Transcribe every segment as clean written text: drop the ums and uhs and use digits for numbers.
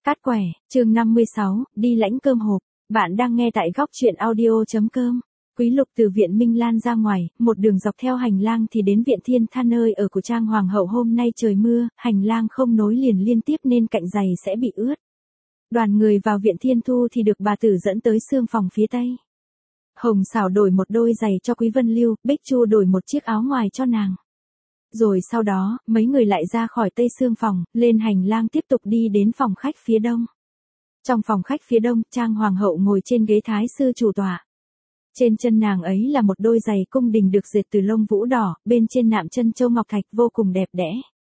Cát quẻ, chương 56, đi lãnh cơm hộp. Bạn đang nghe tại góc truyện audio.com. Quý Lục từ viện Minh Lan ra ngoài, một đường dọc theo hành lang thì đến viện Thiên Tha nơi ở của Trang Hoàng hậu. Hôm nay trời mưa, hành lang không nối liền liên tiếp nên cạnh giày sẽ bị ướt. Đoàn người vào viện Thiên Thu thì được bà tử dẫn tới xương phòng phía tây. Hồng Xảo đổi một đôi giày cho Quý Vân Lưu, Bích Chu đổi một chiếc áo ngoài cho nàng. Rồi sau đó, mấy người lại ra khỏi tây xương phòng, lên hành lang tiếp tục đi đến phòng khách phía đông. Trong phòng khách phía đông, Trang Hoàng hậu ngồi trên ghế thái sư chủ tọa. Trên chân nàng ấy là một đôi giày cung đình được dệt từ lông vũ đỏ, bên trên nạm chân châu ngọc thạch vô cùng đẹp đẽ.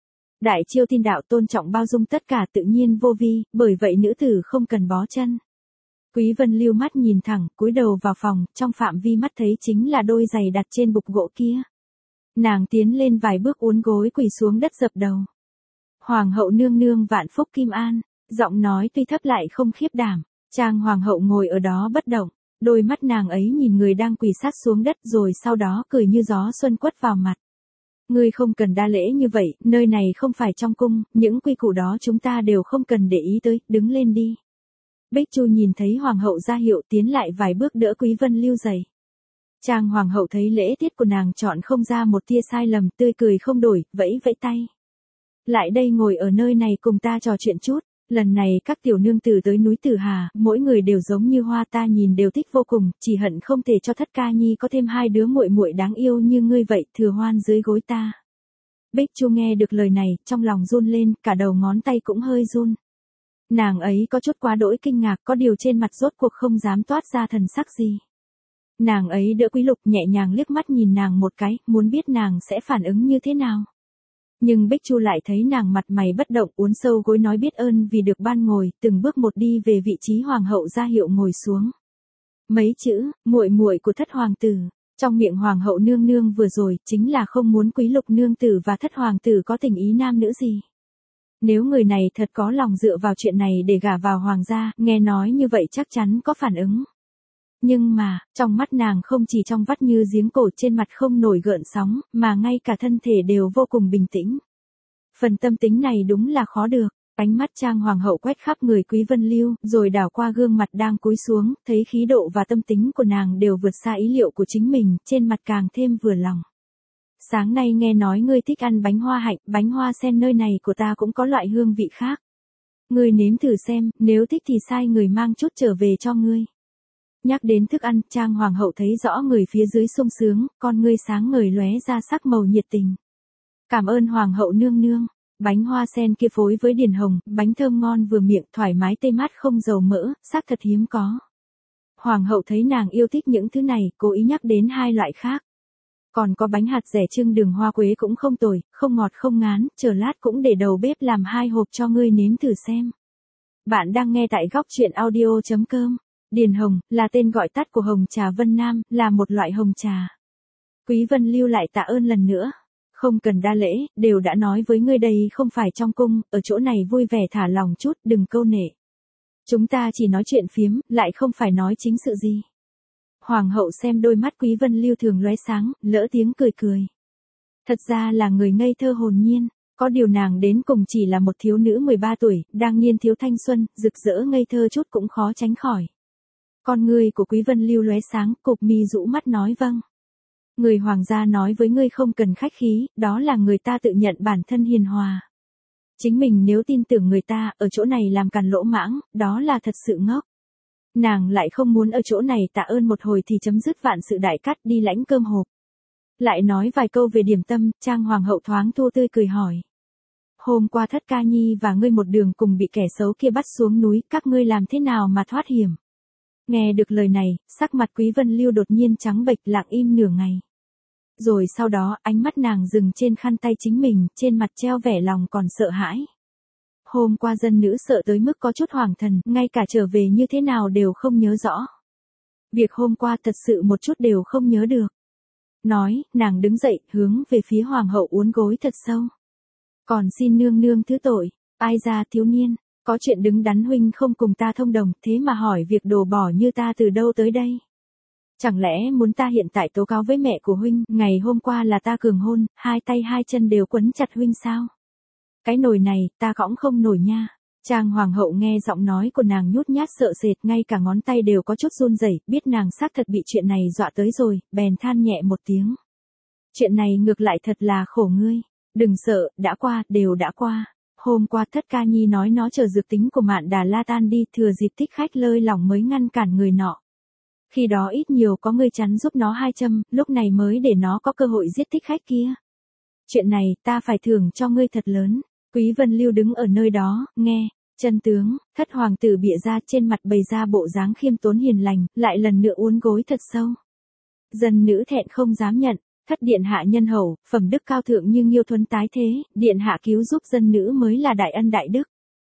Đại Chiêu Tin đạo tôn trọng bao dung tất cả tự nhiên vô vi, bởi vậy nữ tử không cần bó chân. Quý Vân Lưu mắt nhìn thẳng, cúi đầu vào phòng, trong phạm vi mắt thấy chính là đôi giày đặt trên bục gỗ kia. Nàng tiến lên vài bước uốn gối quỳ xuống đất dập đầu. Hoàng hậu nương nương vạn phúc kim an, giọng nói tuy thấp lại không khiếp đảm. Trang Hoàng hậu ngồi ở đó bất động, đôi mắt nàng ấy nhìn người đang quỳ sát xuống đất rồi sau đó cười như gió xuân quất vào mặt. Ngươi không cần đa lễ như vậy, nơi này không phải trong cung, những quy củ đó chúng ta đều không cần để ý tới, đứng lên đi. Bích Chu nhìn thấy Hoàng hậu ra hiệu tiến lại vài bước đỡ Quý Vân Lưu dậy. Trang Hoàng hậu thấy lễ tiết của nàng chọn không ra một tia sai lầm, tươi cười không đổi, vẫy vẫy tay. Lại đây ngồi ở nơi này cùng ta trò chuyện chút, lần này các tiểu nương tử tới núi Tử Hà, mỗi người đều giống như hoa, ta nhìn đều thích vô cùng, chỉ hận không thể cho Thất Ca Nhi có thêm hai đứa muội muội đáng yêu như ngươi vậy, thừa hoan dưới gối ta. Bích Chu nghe được lời này, trong lòng run lên, cả đầu ngón tay cũng hơi run. Nàng ấy có chút quá đỗi kinh ngạc, có điều trên mặt rốt cuộc không dám toát ra thần sắc gì. Nàng ấy đỡ Quý Lục nhẹ nhàng liếc mắt nhìn nàng một cái, muốn biết nàng sẽ phản ứng như thế nào. Nhưng Bích Chu lại thấy nàng mặt mày bất động, uốn sâu gối nói biết ơn vì được ban ngồi, từng bước một đi về vị trí Hoàng hậu ra hiệu ngồi xuống. Mấy chữ, muội muội của Thất hoàng tử, trong miệng Hoàng hậu nương nương vừa rồi, chính là không muốn Quý Lục nương tử và Thất hoàng tử có tình ý nam nữ gì. Nếu người này thật có lòng dựa vào chuyện này để gả vào hoàng gia, nghe nói như vậy chắc chắn có phản ứng. Nhưng mà, trong mắt nàng không chỉ trong vắt như giếng cổ, trên mặt không nổi gợn sóng, mà ngay cả thân thể đều vô cùng bình tĩnh. Phần tâm tính này đúng là khó được. Ánh mắt Trang Hoàng hậu quét khắp người Quý Vân Lưu, rồi đảo qua gương mặt đang cúi xuống, thấy khí độ và tâm tính của nàng đều vượt xa ý liệu của chính mình, trên mặt càng thêm vừa lòng. Sáng nay nghe nói ngươi thích ăn bánh hoa hạnh, bánh hoa sen nơi này của ta cũng có loại hương vị khác. Ngươi nếm thử xem, nếu thích thì sai người mang chút trở về cho ngươi. Nhắc đến thức ăn, Trang Hoàng hậu thấy rõ người phía dưới sung sướng, con ngươi sáng ngời lóe ra sắc màu nhiệt tình. Cảm ơn Hoàng hậu nương nương. Bánh hoa sen kia phối với điền hồng, bánh thơm ngon vừa miệng, thoải mái tê mát không dầu mỡ, sắc thật hiếm có. Hoàng hậu thấy nàng yêu thích những thứ này, cố ý nhắc đến hai loại khác. Còn có bánh hạt dẻ trưng đường hoa quế cũng không tồi, không ngọt không ngán, chờ lát cũng để đầu bếp làm 2 hộp cho ngươi nếm thử xem. Bạn đang nghe tại góc truyện audio.com. Điền hồng, là tên gọi tắt của hồng trà Vân Nam, là một loại hồng trà. Quý Vân Lưu lại tạ ơn lần nữa. Không cần đa lễ, đều đã nói với ngươi đây không phải trong cung, ở chỗ này vui vẻ thả lòng chút, đừng câu nệ. Chúng ta chỉ nói chuyện phiếm, lại không phải nói chính sự gì. Hoàng hậu xem đôi mắt Quý Vân Lưu thường lóe sáng, lỡ tiếng cười cười. Thật ra là người ngây thơ hồn nhiên, có điều nàng đến cùng chỉ là một thiếu nữ 13 tuổi, đang niên thiếu thanh xuân, rực rỡ ngây thơ chút cũng khó tránh khỏi. Con ngươi của Quý Vân Lưu lóe sáng, cụp mi rũ mắt nói vâng. Người hoàng gia nói với ngươi không cần khách khí, đó là người ta tự nhận bản thân hiền hòa. Chính mình nếu tin tưởng người ta, ở chỗ này làm càn lỗ mãng, đó là thật sự ngốc. Nàng lại không muốn ở chỗ này tạ ơn một hồi thì chấm dứt vạn sự đại cát, đi lãnh cơm hộp. Lại nói vài câu về điểm tâm, Trang Hoàng hậu thoáng thu tươi cười hỏi. Hôm qua Thất Ca Nhi và ngươi một đường cùng bị kẻ xấu kia bắt xuống núi, các ngươi làm thế nào mà thoát hiểm? Nghe được lời này, sắc mặt Quý Vân Lưu đột nhiên trắng bệch, lặng im nửa ngày. Rồi sau đó, ánh mắt nàng dừng trên khăn tay chính mình, trên mặt treo vẻ lòng còn sợ hãi. Hôm qua dân nữ sợ tới mức có chút hoảng thần, ngay cả trở về như thế nào đều không nhớ rõ. Việc hôm qua thật sự một chút đều không nhớ được. Nói, nàng đứng dậy, hướng về phía Hoàng hậu uốn gối thật sâu. Còn xin nương nương thứ tội, ai ra thiếu niên, có chuyện đứng đắn huynh không cùng ta thông đồng, thế mà hỏi việc đồ bỏ như ta từ đâu tới đây. Chẳng lẽ muốn ta hiện tại tố cáo với mẹ của huynh, ngày hôm qua là ta cường hôn, hai tay hai chân đều quấn chặt huynh sao? Cái nồi này, ta gõng không nổi nha. Trang hoàng hậu nghe giọng nói của nàng nhút nhát sợ sệt, ngay cả ngón tay đều có chút run rẩy, biết nàng xác thật bị chuyện này dọa tới rồi, bèn than nhẹ một tiếng. Chuyện này ngược lại thật là khổ ngươi. Đừng sợ, đã qua, đều đã qua. Hôm qua Thất Ca Nhi nói nó chờ dược tính của Mạn Đà La tan đi, thừa dịp thích khách lơi lỏng mới ngăn cản người nọ. Khi đó ít nhiều có ngươi chắn giúp nó 2 châm, lúc này mới để nó có cơ hội giết thích khách kia. Chuyện này ta phải thưởng cho ngươi thật lớn. Quý Vân Lưu đứng ở nơi đó, nghe. Chân tướng, Thất hoàng tử bịa ra, trên mặt bày ra bộ dáng khiêm tốn hiền lành, lại lần nữa uốn gối thật sâu. Dân nữ thẹn không dám nhận. Thất điện hạ nhân hậu, phẩm đức cao thượng như Nghiêu Thuấn tái thế, điện hạ cứu giúp dân nữ mới là đại ân đại đức.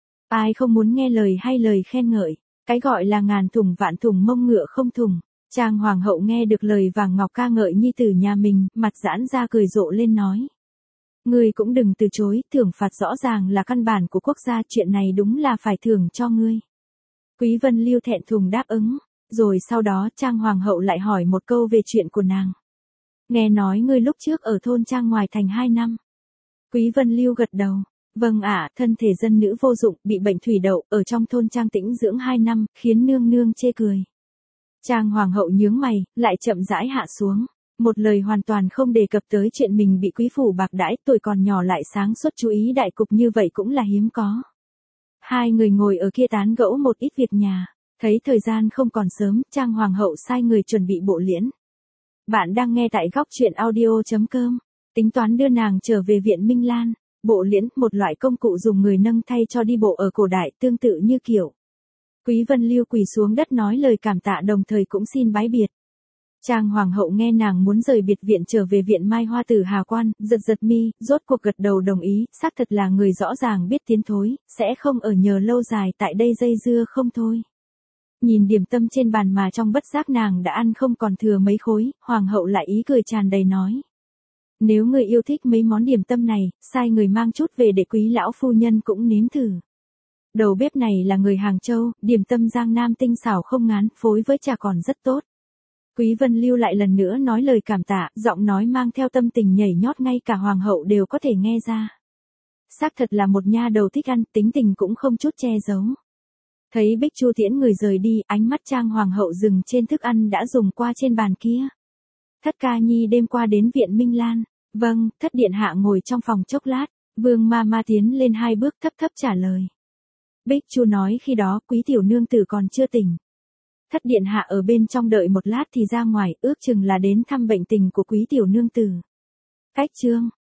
Ai không muốn nghe lời hay lời khen ngợi, cái gọi là ngàn thùng vạn thùng mông ngựa không thùng. Trang hoàng hậu nghe được lời vàng ngọc ca ngợi nhi tử nhà mình, mặt giãn ra cười rộ lên nói. Ngươi cũng đừng từ chối, thưởng phạt rõ ràng là căn bản của quốc gia, chuyện này đúng là phải thưởng cho ngươi. Quý Vân Lưu thẹn thùng đáp ứng, rồi sau đó Trang hoàng hậu lại hỏi một câu về chuyện của nàng. Nghe nói ngươi lúc trước ở thôn Trang ngoài thành 2 năm. Quý Vân Lưu gật đầu. Vâng ạ, thân thể dân nữ vô dụng, bị bệnh thủy đậu, ở trong thôn Trang tĩnh dưỡng 2 năm, khiến nương nương chê cười. Trang hoàng hậu nhướng mày, lại chậm rãi hạ xuống. Một lời hoàn toàn không đề cập tới chuyện mình bị quý phủ bạc đãi, tuổi còn nhỏ lại sáng suốt chú ý đại cục như vậy cũng là hiếm có. Hai người ngồi ở kia tán gẫu một ít việc nhà. Thấy thời gian không còn sớm, Trang hoàng hậu sai người chuẩn bị bộ liễn. Bạn đang nghe tại góc truyện audio.com. Tính toán đưa nàng trở về viện Minh Lan. Bộ liễn, một loại công cụ dùng người nâng thay cho đi bộ ở cổ đại, tương tự như kiểu. Quý Vân Lưu quỳ xuống đất nói lời cảm tạ, đồng thời cũng xin bái biệt. Trang hoàng hậu nghe nàng muốn rời biệt viện trở về viện Mai Hoa Tử Hà Quan, giật giật mi, rốt cuộc gật đầu đồng ý, xác thật là người rõ ràng biết tiến thối, sẽ không ở nhờ lâu dài tại đây dây dưa không thôi. Nhìn điểm tâm trên bàn mà trong bất giác nàng đã ăn không còn thừa mấy khối, hoàng hậu lại ý cười tràn đầy nói. Nếu người yêu thích mấy món điểm tâm này, sai người mang chút về để quý lão phu nhân cũng nếm thử. Đầu bếp này là người Hàng Châu, điểm tâm Giang Nam tinh xảo không ngán, phối với trà còn rất tốt. Quý Vân Lưu lại lần nữa nói lời cảm tạ, giọng nói mang theo tâm tình nhảy nhót, ngay cả hoàng hậu đều có thể nghe ra. Xác thật là một nha đầu thích ăn, tính tình cũng không chút che giấu. Thấy Bích Chu tiễn người rời đi, ánh mắt Trang hoàng hậu dừng trên thức ăn đã dùng qua trên bàn kia. Thất Ca Nhi đêm qua đến viện Minh Lan. Vâng, Thất điện hạ ngồi trong phòng chốc lát, Vương ma tiến lên 2 bước thấp thấp trả lời. Bích Chu nói khi đó quý tiểu nương tử còn chưa tỉnh. Thất điện hạ ở bên trong đợi một lát thì ra ngoài, ước chừng là đến thăm bệnh tình của quý tiểu nương tử. Cách chương